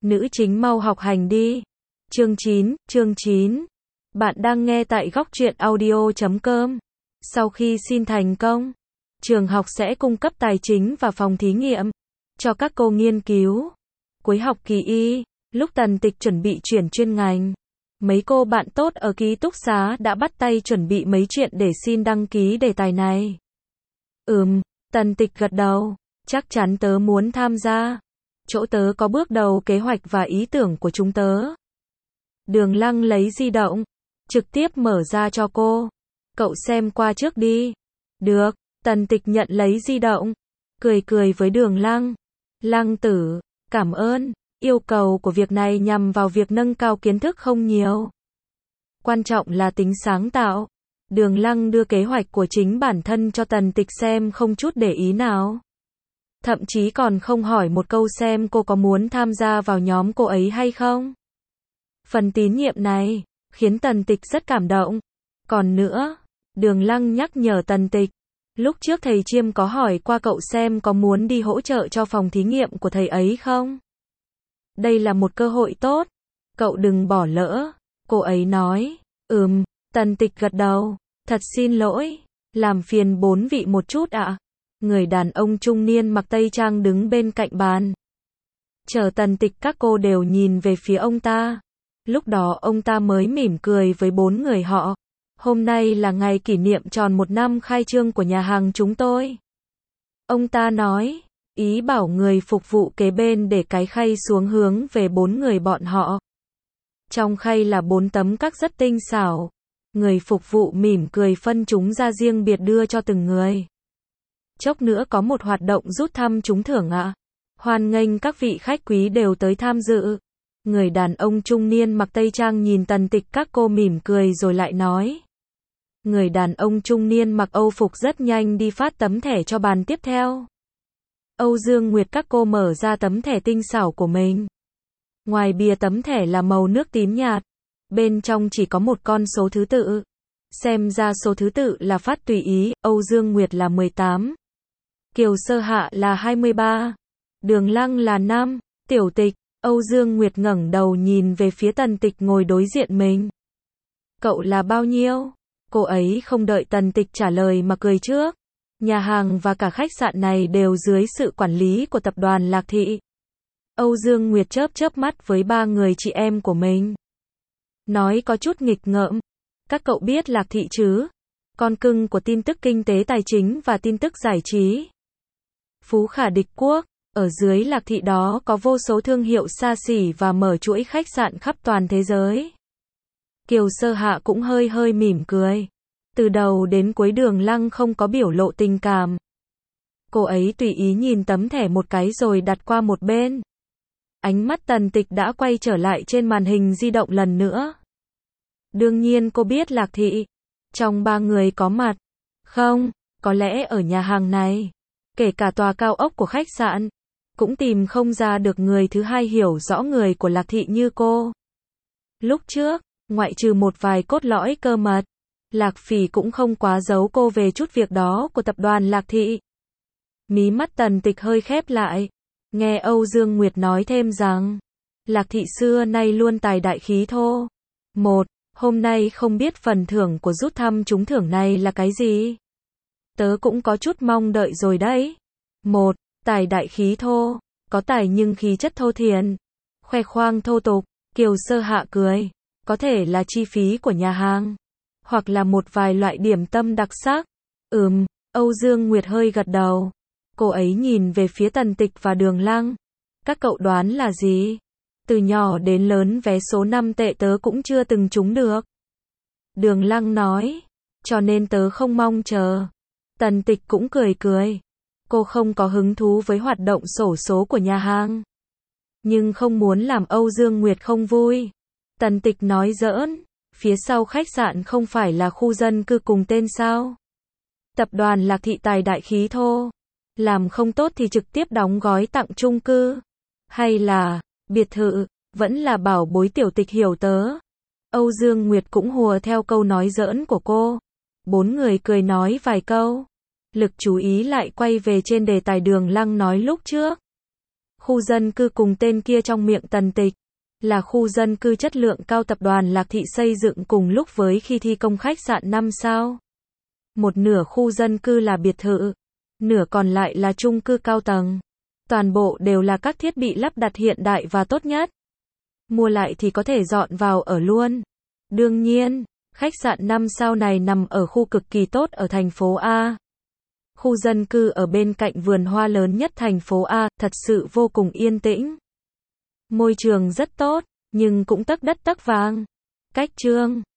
Nữ chính mau học hành đi. Chương 9. Bạn đang nghe tại góc truyện audio.com. Sau khi xin thành công, trường học sẽ cung cấp tài chính và phòng thí nghiệm cho các cô nghiên cứu. Cuối học kỳ Y, lúc Tần Tịch chuẩn bị chuyển chuyên ngành, mấy cô bạn tốt ở ký túc xá đã bắt tay chuẩn bị mấy chuyện để xin đăng ký đề tài này. Tần Tịch gật đầu, chắc chắn tớ muốn tham gia. Chỗ tớ có bước đầu kế hoạch và ý tưởng của chúng tớ. Đường Lăng lấy di động, trực tiếp mở ra cho cô. Cậu xem qua trước đi. Được, Tần Tịch nhận lấy di động, cười với Đường Lăng. Lăng tử, cảm ơn. Yêu cầu của việc này nhằm vào việc nâng cao kiến thức không nhiều. Quan trọng là tính sáng tạo. Đường Lăng đưa kế hoạch của chính bản thân cho Tần Tịch xem không chút để ý nào. Thậm chí còn không hỏi một câu xem cô có muốn tham gia vào nhóm cô ấy hay không. Phần tín nhiệm này khiến Tần Tịch rất cảm động. Còn nữa, Đường Lăng nhắc nhở Tần Tịch, lúc trước thầy Chiêm có hỏi qua cậu xem có muốn đi hỗ trợ cho phòng thí nghiệm của thầy ấy không? Đây là một cơ hội tốt, cậu đừng bỏ lỡ. Cô ấy nói, Tần Tịch gật đầu, thật xin lỗi, làm phiền bốn vị một chút ạ. Người đàn ông trung niên mặc tây trang đứng bên cạnh bàn. Chờ Tần Tịch các cô đều nhìn về phía ông ta. Lúc đó ông ta mới mỉm cười với bốn người họ. Hôm nay là ngày kỷ niệm tròn 1 năm khai trương của nhà hàng chúng tôi. Ông ta nói, ý bảo người phục vụ kế bên để cái khay xuống hướng về 4 người bọn họ. Trong khay là 4 tấm các rất tinh xảo. Người phục vụ mỉm cười phân chúng ra riêng biệt đưa cho từng người. Chốc nữa có một hoạt động rút thăm trúng thưởng ạ. Hoan nghênh các vị khách quý đều tới tham dự. Người đàn ông trung niên mặc tây trang nhìn Tần Tịch các cô mỉm cười rồi lại nói. Người đàn ông trung niên mặc Âu phục rất nhanh đi phát tấm thẻ cho bàn tiếp theo. Âu Dương Nguyệt các cô mở ra tấm thẻ tinh xảo của mình. Ngoài bìa tấm thẻ là màu nước tím nhạt. Bên trong chỉ có một con số thứ tự. Xem ra số thứ tự là phát tùy ý. Âu Dương Nguyệt là 18. Kiều Sơ Hạ là 23. Đường Lăng là 5. Tiểu Tịch. Âu Dương Nguyệt ngẩng đầu nhìn về phía Tần Tịch ngồi đối diện mình. Cậu là bao nhiêu? Cô ấy không đợi Tần Tịch trả lời mà cười trước. Nhà hàng và cả khách sạn này đều dưới sự quản lý của tập đoàn Lạc Thị. Âu Dương Nguyệt chớp mắt với 3 người chị em của mình. Nói có chút nghịch ngợm. Các cậu biết Lạc Thị chứ? Con cưng của tin tức kinh tế tài chính và tin tức giải trí. Phú khả địch quốc. Ở dưới Lạc Thị đó có vô số thương hiệu xa xỉ và mở chuỗi khách sạn khắp toàn thế giới. Kiều Sơ Hạ cũng hơi mỉm cười. Từ đầu đến cuối Đường Lăng không có biểu lộ tình cảm. Cô ấy tùy ý nhìn tấm thẻ một cái rồi đặt qua một bên. Ánh mắt Tần Tịch đã quay trở lại trên màn hình di động lần nữa. Đương nhiên cô biết Lạc Thị. Trong 3 người có mặt. Không, có lẽ ở nhà hàng này. Kể cả tòa cao ốc của khách sạn. Cũng tìm không ra được người thứ hai hiểu rõ người của Lạc Thị như cô. Lúc trước, ngoại trừ một vài cốt lõi cơ mật, Lạc Phỉ cũng không quá giấu cô về chút việc đó của tập đoàn Lạc Thị. Mí mắt Tần Tịch hơi khép lại. Nghe Âu Dương Nguyệt nói thêm rằng, Lạc Thị xưa nay luôn tài đại khí thô. Hôm nay không biết phần thưởng của rút thăm trúng thưởng này là cái gì? Tớ cũng có chút mong đợi rồi đấy. Tài đại khí thô, có tài nhưng khí chất thô thiển, khoe khoang thô tục. Kiều Sơ Hạ cười, có thể là chi phí của nhà hàng, hoặc là một vài loại điểm tâm đặc sắc. Âu Dương Nguyệt hơi gật đầu. Cô ấy nhìn về phía Tần Tịch và Đường Lăng. Các cậu đoán là gì? Từ nhỏ đến lớn vé số 5 tệ tớ cũng chưa từng trúng được. Đường Lăng nói, cho nên tớ không mong chờ. Tần Tịch cũng cười. Cô không có hứng thú với hoạt động xổ số của nhà hàng. Nhưng không muốn làm Âu Dương Nguyệt không vui. Tần Tịch nói giỡn, phía sau khách sạn không phải là khu dân cư cùng tên sao? Tập đoàn Lạc Thị tài đại khí thô. Làm không tốt thì trực tiếp đóng gói tặng chung cư. Hay là, biệt thự, vẫn là bảo bối Tiểu Tịch hiểu tớ. Âu Dương Nguyệt cũng hùa theo câu nói giỡn của cô. 4 người cười nói vài câu. Lực chú ý lại quay về trên đề tài Đường Lăng nói lúc trước. Khu dân cư cùng tên kia trong miệng Tần Tịch, là khu dân cư chất lượng cao tập đoàn Lạc Thị xây dựng cùng lúc với khi thi công khách sạn 5 sao. Một nửa khu dân cư là biệt thự, nửa còn lại là chung cư cao tầng. Toàn bộ đều là các thiết bị lắp đặt hiện đại và tốt nhất. Mua lại thì có thể dọn vào ở luôn. Đương nhiên, khách sạn 5 sao này nằm ở khu cực kỳ tốt ở thành phố A. Khu dân cư ở bên cạnh vườn hoa lớn nhất thành phố A, thật sự vô cùng yên tĩnh. Môi trường rất tốt, nhưng cũng tấc đất tấc vàng. Cách Chương